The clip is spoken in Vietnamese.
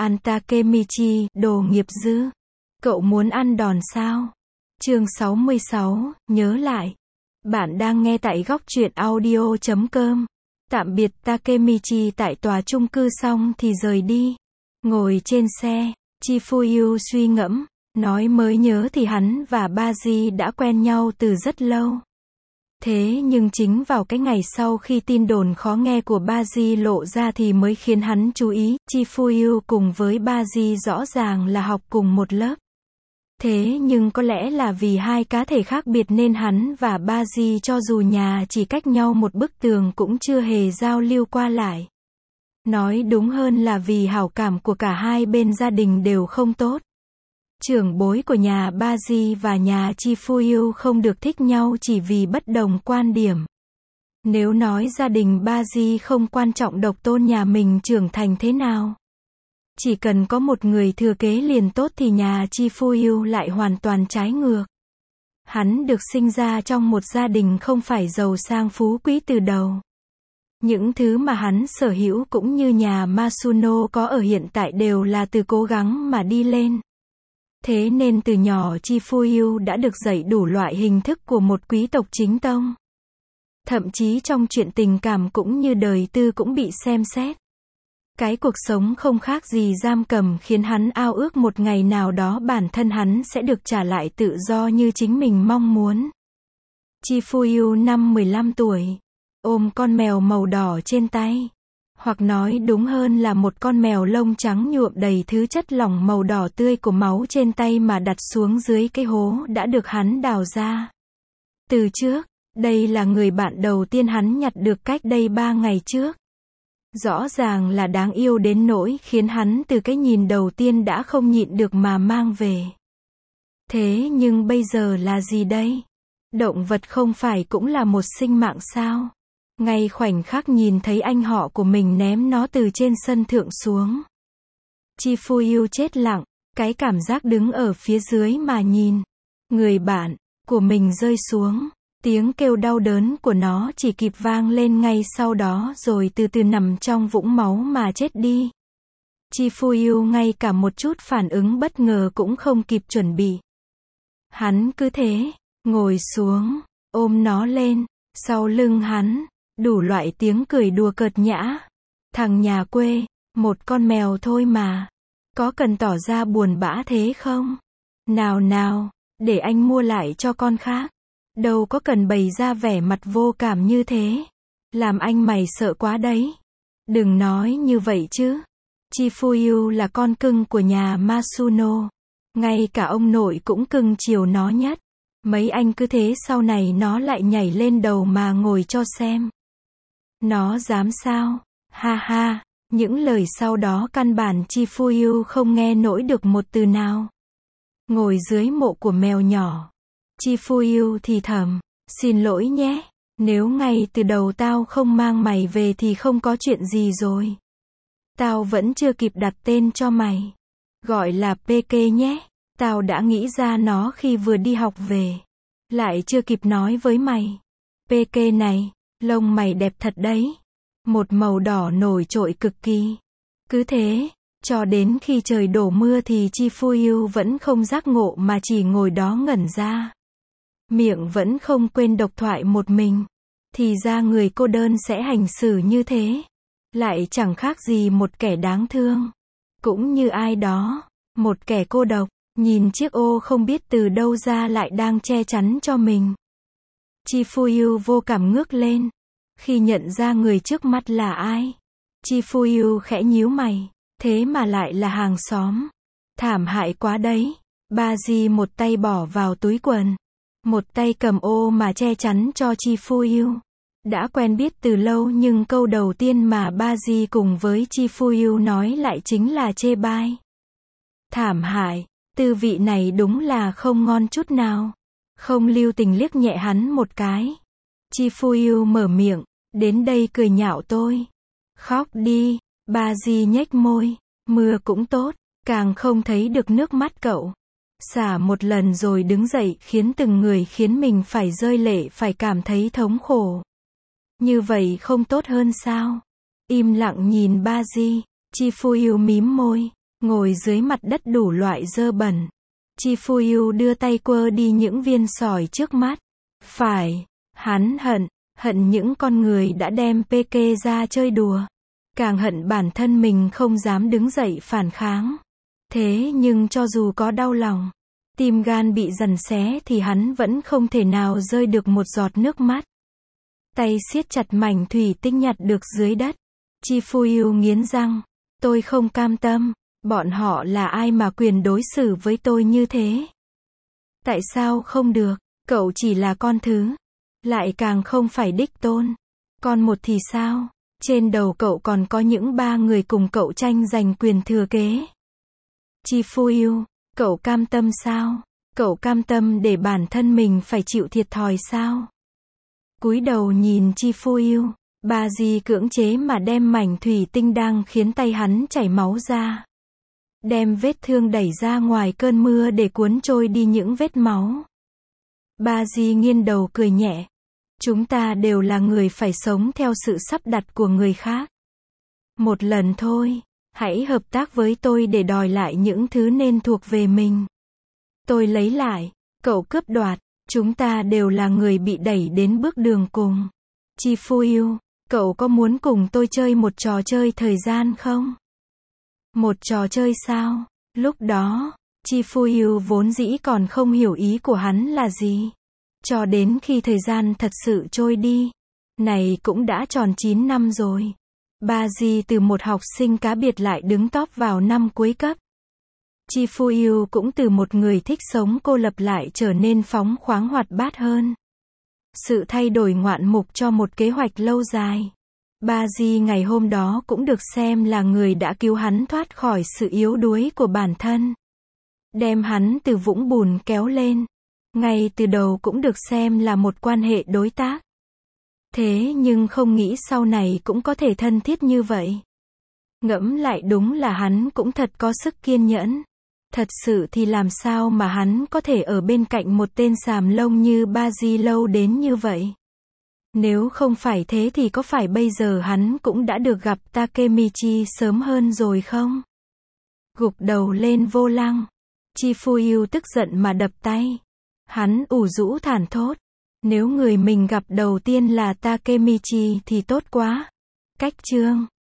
Ăn Takemichi, đồ nghiệp dư. Cậu muốn ăn đòn sao? Chương 66, nhớ lại. Bạn đang nghe tại góc truyện audio.com. Tạm biệt Takemichi tại tòa chung cư xong thì rời đi. Ngồi trên xe, Chifuyu suy ngẫm, nói mới nhớ thì hắn và Baji đã quen nhau từ rất lâu. Thế nhưng chính vào cái ngày sau khi tin đồn khó nghe của Baji lộ ra thì mới khiến hắn chú ý, Chifuyu cùng với Baji rõ ràng là học cùng một lớp. Thế nhưng có lẽ là vì hai cá thể khác biệt nên hắn và Baji cho dù nhà chỉ cách nhau một bức tường cũng chưa hề giao lưu qua lại. Nói đúng hơn là vì hảo cảm của cả hai bên gia đình đều không tốt. Trưởng bối của nhà Baji và nhà Chifuyu không được thích nhau chỉ vì bất đồng quan điểm. Nếu nói gia đình Baji không quan trọng độc tôn nhà mình trưởng thành thế nào, chỉ cần có một người thừa kế liền tốt thì nhà Chifuyu lại hoàn toàn trái ngược. Hắn được sinh ra trong một gia đình không phải giàu sang phú quý từ đầu. Những thứ mà hắn sở hữu cũng như nhà Masuno có ở hiện tại đều là từ cố gắng mà đi lên. Thế nên từ nhỏ Chifuyu đã được dạy đủ loại hình thức của một quý tộc chính tông. Thậm chí trong chuyện tình cảm cũng như đời tư cũng bị xem xét. Cái cuộc sống không khác gì giam cầm khiến hắn ao ước một ngày nào đó bản thân hắn sẽ được trả lại tự do như chính mình mong muốn. Chifuyu năm 15 tuổi, ôm con mèo màu đỏ trên tay. Hoặc nói đúng hơn là một con mèo lông trắng nhuộm đầy thứ chất lỏng màu đỏ tươi của máu trên tay mà đặt xuống dưới cái hố đã được hắn đào ra. Từ trước, đây là người bạn đầu tiên hắn nhặt được cách đây 3 ngày trước. Rõ ràng là đáng yêu đến nỗi khiến hắn từ cái nhìn đầu tiên đã không nhịn được mà mang về. Thế nhưng bây giờ là gì đây? Động vật không phải cũng là một sinh mạng sao? Ngay khoảnh khắc nhìn thấy anh họ của mình ném nó từ trên sân thượng xuống, Chifuyu chết lặng, cái cảm giác đứng ở phía dưới mà nhìn người bạn của mình rơi xuống. Tiếng kêu đau đớn của nó chỉ kịp vang lên ngay sau đó rồi từ từ nằm trong vũng máu mà chết đi. Chifuyu ngay cả một chút phản ứng bất ngờ cũng không kịp chuẩn bị. Hắn cứ thế, ngồi xuống, ôm nó lên, sau lưng hắn, đủ loại tiếng cười đùa cợt nhã. Thằng nhà quê, một con mèo thôi mà. Có cần tỏ ra buồn bã thế không? Nào nào, để anh mua lại cho con khác. Đâu có cần bày ra vẻ mặt vô cảm như thế. Làm anh mày sợ quá đấy. Đừng nói như vậy chứ. Chifuyu là con cưng của nhà Masuno. Ngay cả ông nội cũng cưng chiều nó nhất. Mấy anh cứ thế sau này nó lại nhảy lên đầu mà ngồi cho xem. Nó dám sao? Ha ha, những lời sau đó căn bản Chifuyu không nghe nổi được một từ nào. Ngồi dưới mộ của mèo nhỏ, Chifuyu thì thầm, xin lỗi nhé, nếu ngay từ đầu tao không mang mày về thì không có chuyện gì rồi. Tao vẫn chưa kịp đặt tên cho mày. Gọi là PK nhé, tao đã nghĩ ra nó khi vừa đi học về. Lại chưa kịp nói với mày. PK này, lông mày đẹp thật đấy. Một màu đỏ nổi trội cực kỳ. Cứ thế, cho đến khi trời đổ mưa thì Chifuyu vẫn không giác ngộ mà chỉ ngồi đó ngẩn ra. Miệng vẫn không quên độc thoại một mình. Thì ra người cô đơn sẽ hành xử như thế. Lại chẳng khác gì một kẻ đáng thương. Cũng như ai đó, một kẻ cô độc, nhìn chiếc ô không biết từ đâu ra lại đang che chắn cho mình. Chifuyu vô cảm ngước lên. Khi nhận ra người trước mắt là ai, Chifuyu khẽ nhíu mày. Thế mà lại là hàng xóm. Thảm hại quá đấy. Baji một tay bỏ vào túi quần, một tay cầm ô mà che chắn cho Chifuyu. Đã quen biết từ lâu nhưng câu đầu tiên mà Baji cùng với Chifuyu nói lại chính là chê bai. Thảm hại, tư vị này đúng là không ngon chút nào. Không lưu tình liếc nhẹ hắn một cái. Chifuyu mở miệng, đến đây cười nhạo tôi. Khóc đi, Baji nhếch môi, mưa cũng tốt, càng không thấy được nước mắt cậu. Xả một lần rồi đứng dậy khiến từng người khiến mình phải rơi lệ phải cảm thấy thống khổ. Như vậy không tốt hơn sao? Im lặng nhìn Baji, Chifuyu mím môi, ngồi dưới mặt đất đủ loại dơ bẩn. Chifuyu đưa tay quơ đi những viên sỏi trước mắt. Phải, hắn hận những con người đã đem PK ra chơi đùa. Càng hận bản thân mình không dám đứng dậy phản kháng. Thế nhưng cho dù có đau lòng, tim gan bị giằng xé thì hắn vẫn không thể nào rơi được một giọt nước mắt. Tay siết chặt mảnh thủy tinh nhặt được dưới đất. Chifuyu nghiến răng. Tôi không cam tâm. Bọn họ là ai mà quyền đối xử với tôi như thế? Tại sao không được? Cậu chỉ là con thứ. Lại càng không phải đích tôn. Con một thì sao? Trên đầu cậu còn có những 3 người cùng cậu tranh giành quyền thừa kế. Chifuyu, cậu cam tâm sao? Cậu cam tâm để bản thân mình phải chịu thiệt thòi sao? Cúi đầu nhìn Chifuyu, Baji cưỡng chế mà đem mảnh thủy tinh đang khiến tay hắn chảy máu ra. Đem vết thương đẩy ra ngoài cơn mưa để cuốn trôi đi những vết máu. Baji nghiêng đầu cười nhẹ. Chúng ta đều là người phải sống theo sự sắp đặt của người khác. Một lần thôi, hãy hợp tác với tôi để đòi lại những thứ nên thuộc về mình. Tôi lấy lại, cậu cướp đoạt, chúng ta đều là người bị đẩy đến bước đường cùng. Chifuyu, cậu có muốn cùng tôi chơi một trò chơi thời gian không? Một trò chơi sao? Lúc đó, Chifuyu vốn dĩ còn không hiểu ý của hắn là gì. Cho đến khi thời gian thật sự trôi đi. Này cũng đã tròn 9 năm rồi. Baji từ một học sinh cá biệt lại đứng top vào năm cuối cấp. Chifuyu cũng từ một người thích sống cô lập lại trở nên phóng khoáng hoạt bát hơn. Sự thay đổi ngoạn mục cho một kế hoạch lâu dài. Baji ngày hôm đó cũng được xem là người đã cứu hắn thoát khỏi sự yếu đuối của bản thân. Đem hắn từ vũng bùn kéo lên. Ngay từ đầu cũng được xem là một quan hệ đối tác. Thế nhưng không nghĩ sau này cũng có thể thân thiết như vậy. Ngẫm lại đúng là hắn cũng thật có sức kiên nhẫn. Thật sự thì làm sao mà hắn có thể ở bên cạnh một tên xàm lông như Baji lâu đến như vậy? Nếu không phải thế thì có phải bây giờ hắn cũng đã được gặp Takemichi sớm hơn rồi không? Gục đầu lên vô lăng. Chifuyu tức giận mà đập tay. Hắn ủ rũ thản thốt. Nếu người mình gặp đầu tiên là Takemichi thì tốt quá. Cách chương